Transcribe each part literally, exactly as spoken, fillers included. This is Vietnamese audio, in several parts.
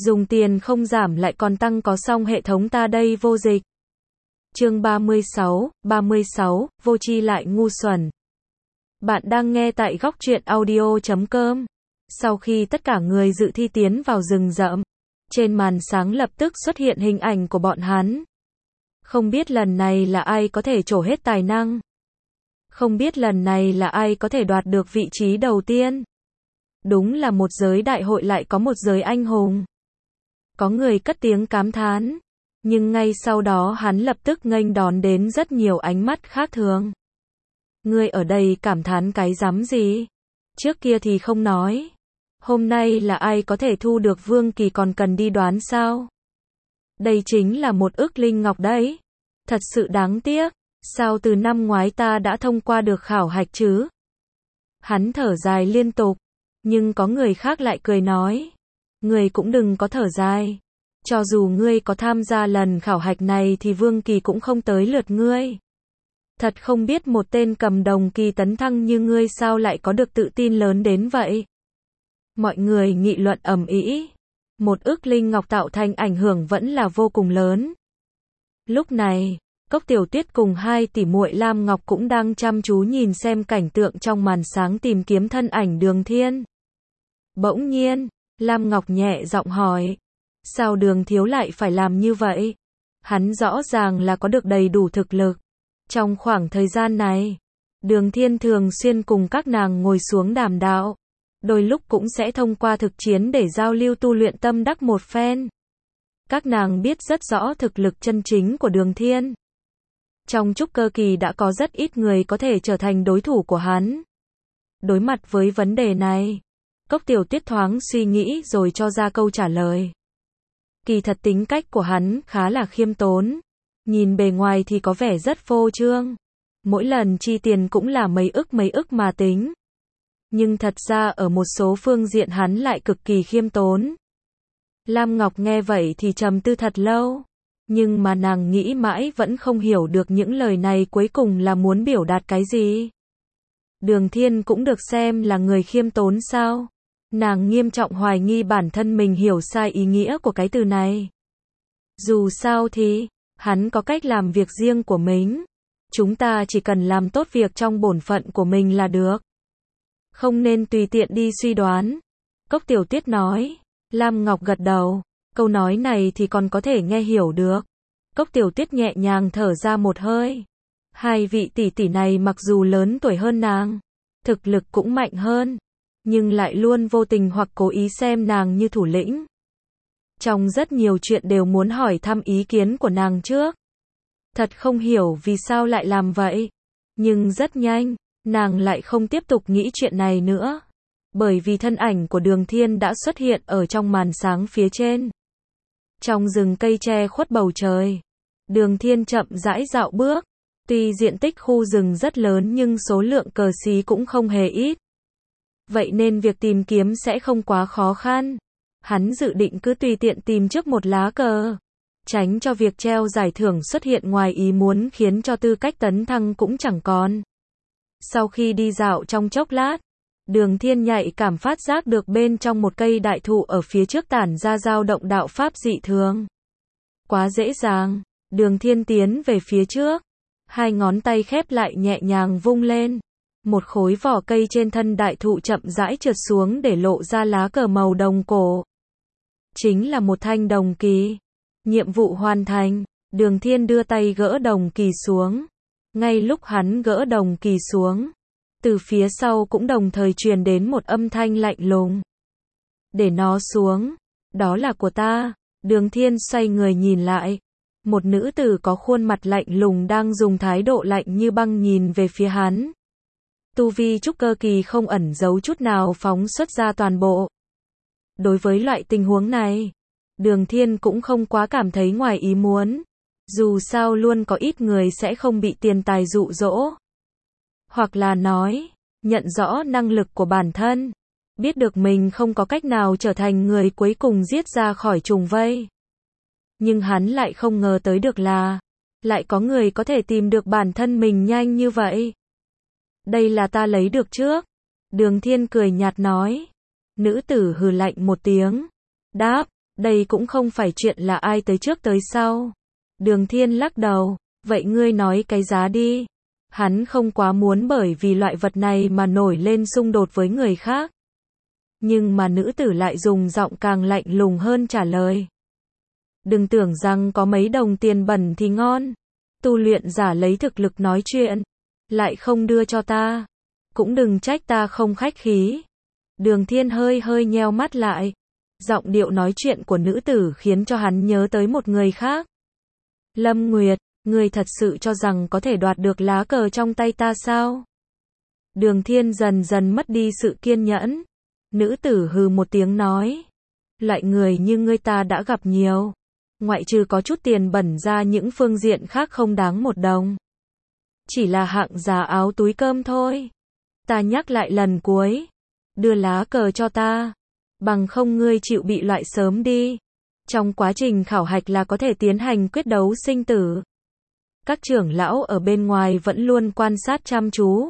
Dùng tiền không giảm lại còn tăng có xong hệ thống ta đây vô dịch. Chương ba mươi sáu, ba mươi sáu, vô tri lại ngu xuẩn. Bạn đang nghe tại góc truyện audio chấm com. Sau khi tất cả người dự thi tiến vào rừng rậm, trên màn sáng lập tức xuất hiện hình ảnh của bọn hắn. Không biết lần này là ai có thể trổ hết tài năng. Không biết lần này là ai có thể đoạt được vị trí đầu tiên. Đúng là một giới đại hội lại có một giới anh hùng. Có người cất tiếng cảm thán, nhưng ngay sau đó hắn lập tức nghênh đón đến rất nhiều ánh mắt khác thường. Ngươi ở đây cảm thán cái rắm gì? Trước kia thì không nói. Hôm nay là ai có thể thu được vương kỳ còn cần đi đoán sao? Đây chính là một ức linh ngọc đấy. Thật sự đáng tiếc, sao từ năm ngoái ta đã thông qua được khảo hạch chứ? Hắn thở dài liên tục, nhưng có người khác lại cười nói. Ngươi cũng đừng có thở dài. Cho dù ngươi có tham gia lần khảo hạch này thì vương kỳ cũng không tới lượt ngươi. Thật không biết một tên cầm đồng kỳ tấn thăng như ngươi sao lại có được tự tin lớn đến vậy. Mọi người nghị luận ầm ĩ. Một ức linh ngọc tạo thành ảnh hưởng vẫn là vô cùng lớn. Lúc này, Cốc Tiểu Tuyết cùng hai tỷ muội Lam Ngọc cũng đang chăm chú nhìn xem cảnh tượng trong màn sáng tìm kiếm thân ảnh Đường Thiên. Bỗng nhiên, Lam Ngọc nhẹ giọng hỏi, sao Đường thiếu lại phải làm như vậy? Hắn rõ ràng là có được đầy đủ thực lực. Trong khoảng thời gian này, Đường Thiên thường xuyên cùng các nàng ngồi xuống đàm đạo. Đôi lúc cũng sẽ thông qua thực chiến để giao lưu tu luyện tâm đắc một phen. Các nàng biết rất rõ thực lực chân chính của Đường Thiên. Trong trúc cơ kỳ đã có rất ít người có thể trở thành đối thủ của hắn. Đối mặt với vấn đề này, Cốc Tiểu Tuyết thoáng suy nghĩ rồi cho ra câu trả lời. Kỳ thật tính cách của hắn khá là khiêm tốn. Nhìn bề ngoài thì có vẻ rất phô trương. Mỗi lần chi tiền cũng là mấy ức mấy ức mà tính. Nhưng thật ra ở một số phương diện hắn lại cực kỳ khiêm tốn. Lam Ngọc nghe vậy thì trầm tư thật lâu. Nhưng mà nàng nghĩ mãi vẫn không hiểu được những lời này cuối cùng là muốn biểu đạt cái gì. Đường Thiên cũng được xem là người khiêm tốn sao? Nàng nghiêm trọng hoài nghi bản thân mình hiểu sai ý nghĩa của cái từ này. Dù sao thì, hắn có cách làm việc riêng của mình. Chúng ta chỉ cần làm tốt việc trong bổn phận của mình là được. Không nên tùy tiện đi suy đoán. Cốc Tiểu Tuyết nói. Lam Ngọc gật đầu. Câu nói này thì còn có thể nghe hiểu được. Cốc Tiểu Tuyết nhẹ nhàng thở ra một hơi. Hai vị tỷ tỷ này mặc dù lớn tuổi hơn nàng, thực lực cũng mạnh hơn, nhưng lại luôn vô tình hoặc cố ý xem nàng như thủ lĩnh. Trong rất nhiều chuyện đều muốn hỏi thăm ý kiến của nàng trước. Thật không hiểu vì sao lại làm vậy. Nhưng rất nhanh, nàng lại không tiếp tục nghĩ chuyện này nữa. Bởi vì thân ảnh của Đường Thiên đã xuất hiện ở trong màn sáng phía trên. Trong rừng cây che khuất bầu trời, Đường Thiên chậm rãi dạo bước. Tuy diện tích khu rừng rất lớn nhưng số lượng cờ xí cũng không hề ít. Vậy nên việc tìm kiếm sẽ không quá khó khăn. Hắn dự định cứ tùy tiện tìm trước một lá cờ. Tránh cho việc treo giải thưởng xuất hiện ngoài ý muốn khiến cho tư cách tấn thăng cũng chẳng còn. Sau khi đi dạo trong chốc lát, Đường Thiên nhạy cảm phát giác được bên trong một cây đại thụ ở phía trước tản ra dao động đạo pháp dị thường. Quá dễ dàng, Đường Thiên tiến về phía trước. Hai ngón tay khép lại nhẹ nhàng vung lên. Một khối vỏ cây trên thân đại thụ chậm rãi trượt xuống để lộ ra lá cờ màu đồng cổ. Chính là một thanh đồng kỳ. Nhiệm vụ hoàn thành, Đường Thiên đưa tay gỡ đồng kỳ xuống. Ngay lúc hắn gỡ đồng kỳ xuống, từ phía sau cũng đồng thời truyền đến một âm thanh lạnh lùng. Để nó xuống, đó là của ta. Đường Thiên xoay người nhìn lại. Một nữ tử có khuôn mặt lạnh lùng đang dùng thái độ lạnh như băng nhìn về phía hắn. Tu vi trúc cơ kỳ không ẩn giấu chút nào phóng xuất ra toàn bộ. Đối với loại tình huống này, Đường Thiên cũng không quá cảm thấy ngoài ý muốn. Dù sao luôn có ít người sẽ không bị tiền tài dụ dỗ. Hoặc là nói, nhận rõ năng lực của bản thân. Biết được mình không có cách nào trở thành người cuối cùng giết ra khỏi trùng vây. Nhưng hắn lại không ngờ tới được là, lại có người có thể tìm được bản thân mình nhanh như vậy. Đây là ta lấy được trước. Đường Thiên cười nhạt nói. Nữ tử hừ lạnh một tiếng. Đáp, Đây cũng không phải chuyện là ai tới trước tới sau. Đường Thiên lắc đầu, vậy ngươi nói cái giá đi. Hắn không quá muốn bởi vì loại vật này mà nổi lên xung đột với người khác. Nhưng mà nữ tử lại dùng giọng càng lạnh lùng hơn trả lời. Đừng tưởng rằng có mấy đồng tiền bẩn thì ngon. Tu luyện giả lấy thực lực nói chuyện, lại không đưa cho ta. Cũng đừng trách ta không khách khí. Đường Thiên hơi hơi nheo mắt lại. Giọng điệu nói chuyện của nữ tử khiến cho hắn nhớ tới một người khác. Lâm Nguyệt, ngươi thật sự cho rằng có thể đoạt được lá cờ trong tay ta sao? Đường Thiên dần dần mất đi sự kiên nhẫn. Nữ tử hừ một tiếng nói. Loại người như ngươi ta đã gặp nhiều. Ngoại trừ có chút tiền bẩn ra những phương diện khác không đáng một đồng. Chỉ là hạng giá áo túi cơm thôi. Ta nhắc lại lần cuối. Đưa lá cờ cho ta. Bằng không ngươi chịu bị loại sớm đi. Trong quá trình khảo hạch là có thể tiến hành quyết đấu sinh tử. Các trưởng lão ở bên ngoài vẫn luôn quan sát chăm chú.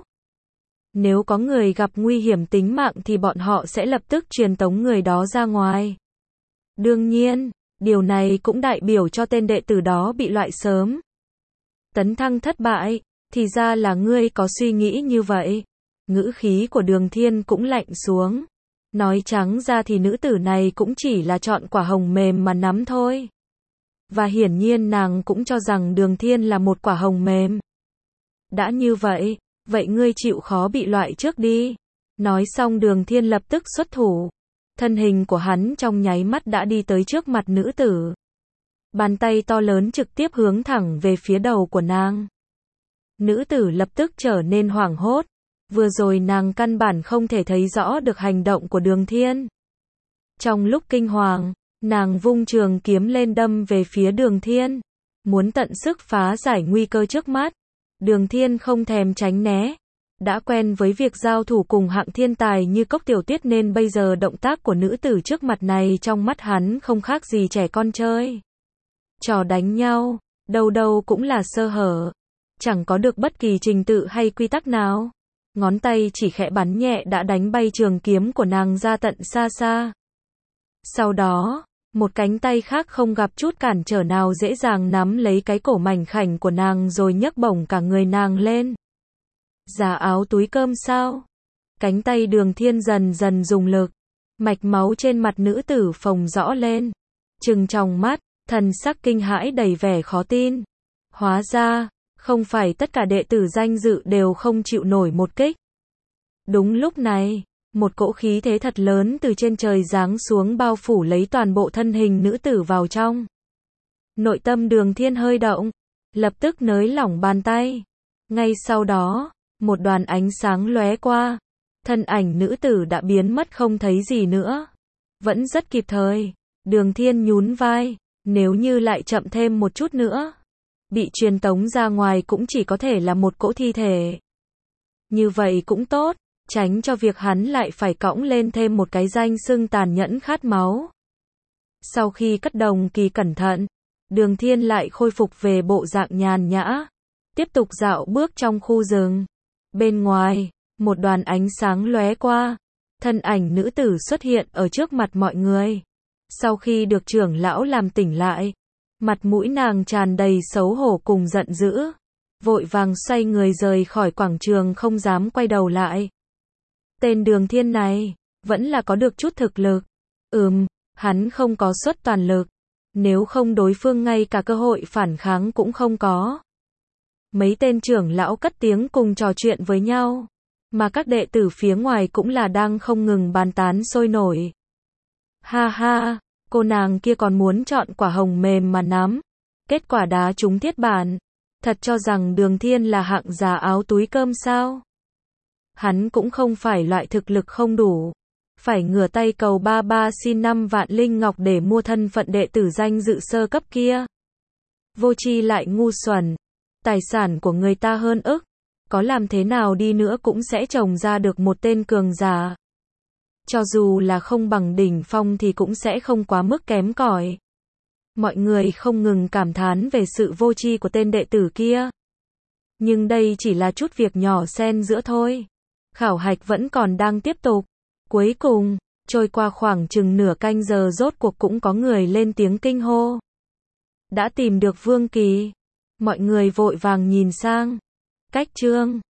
Nếu có người gặp nguy hiểm tính mạng thì bọn họ sẽ lập tức truyền tống người đó ra ngoài. Đương nhiên, điều này cũng đại biểu cho tên đệ tử đó bị loại sớm. Tấn thăng thất bại, thì ra là ngươi có suy nghĩ như vậy. Ngữ khí của Đường Thiên cũng lạnh xuống. Nói trắng ra thì nữ tử này cũng chỉ là chọn quả hồng mềm mà nắm thôi. Và hiển nhiên nàng cũng cho rằng Đường Thiên là một quả hồng mềm. Đã như vậy, vậy ngươi chịu khó bị loại trước đi. Nói xong Đường Thiên lập tức xuất thủ. Thân hình của hắn trong nháy mắt đã đi tới trước mặt nữ tử. Bàn tay to lớn trực tiếp hướng thẳng về phía đầu của nàng. Nữ tử lập tức trở nên hoảng hốt. Vừa rồi nàng căn bản không thể thấy rõ được hành động của Đường Thiên. Trong lúc kinh hoàng, nàng vung trường kiếm lên đâm về phía Đường Thiên. Muốn tận sức phá giải nguy cơ trước mắt. Đường Thiên không thèm tránh né. Đã quen với việc giao thủ cùng hạng thiên tài như Cốc Tiểu Tuyết nên bây giờ động tác của nữ tử trước mặt này trong mắt hắn không khác gì trẻ con chơi. Trò đánh nhau, đâu đâu cũng là sơ hở. Chẳng có được bất kỳ trình tự hay quy tắc nào. Ngón tay chỉ khẽ bắn nhẹ đã đánh bay trường kiếm của nàng ra tận xa xa. Sau đó, một cánh tay khác không gặp chút cản trở nào dễ dàng nắm lấy cái cổ mảnh khảnh của nàng rồi nhấc bổng cả người nàng lên. Giá áo túi cơm sao? Cánh tay Đường Thiên dần dần dùng lực. Mạch máu trên mặt nữ tử phồng rõ lên. Trừng tròng mắt, thần sắc kinh hãi đầy vẻ khó tin. Hóa ra, không phải tất cả đệ tử danh dự đều không chịu nổi một kích. Đúng lúc này, một cỗ khí thế thật lớn từ trên trời giáng xuống bao phủ lấy toàn bộ thân hình nữ tử vào trong. Nội tâm Đường Thiên hơi động, lập tức nới lỏng bàn tay. Ngay sau đó, một đoàn ánh sáng lóe qua, thân ảnh nữ tử đã biến mất không thấy gì nữa. Vẫn rất kịp thời. Đường Thiên nhún vai, nếu như lại chậm thêm một chút nữa, bị truyền tống ra ngoài cũng chỉ có thể là một cỗ thi thể. Như vậy cũng tốt, tránh cho việc hắn lại phải cõng lên thêm một cái danh xưng tàn nhẫn khát máu. Sau khi cất đồng kỳ cẩn thận, Đường Thiên lại khôi phục về bộ dạng nhàn nhã, tiếp tục dạo bước trong khu rừng. Bên ngoài, một đoàn ánh sáng lóe qua, thân ảnh nữ tử xuất hiện ở trước mặt mọi người. Sau khi được trưởng lão làm tỉnh lại, mặt mũi nàng tràn đầy xấu hổ cùng giận dữ, vội vàng xoay người rời khỏi quảng trường không dám quay đầu lại. Tên Đường Thiên này, vẫn là có được chút thực lực. Ừm, hắn không có xuất toàn lực, nếu không đối phương ngay cả cơ hội phản kháng cũng không có. Mấy tên trưởng lão cất tiếng cùng trò chuyện với nhau, mà các đệ tử phía ngoài cũng là đang không ngừng bàn tán sôi nổi. Ha ha, cô nàng kia còn muốn chọn quả hồng mềm mà nắm, kết quả đá trúng thiết bản. Thật cho rằng Đường Thiên là hạng giá áo túi cơm sao? Hắn cũng không phải loại thực lực không đủ, phải ngửa tay cầu ba ba xin năm vạn linh ngọc để mua thân phận đệ tử danh dự sơ cấp kia. Vô tri lại ngu xuẩn, tài sản của người ta hơn ức, có làm thế nào đi nữa cũng sẽ trồng ra được một tên cường giả. Cho dù là không bằng đỉnh phong thì cũng sẽ không quá mức kém cỏi. Mọi người không ngừng cảm thán về sự vô tri của tên đệ tử kia. Nhưng đây chỉ là chút việc nhỏ xen giữa thôi. Khảo hạch vẫn còn đang tiếp tục. Cuối cùng, Trôi qua khoảng chừng nửa canh giờ rốt cuộc cũng có người lên tiếng kinh hô. Đã tìm được Vương Kỳ. Mọi người vội vàng nhìn sang. Cách Trương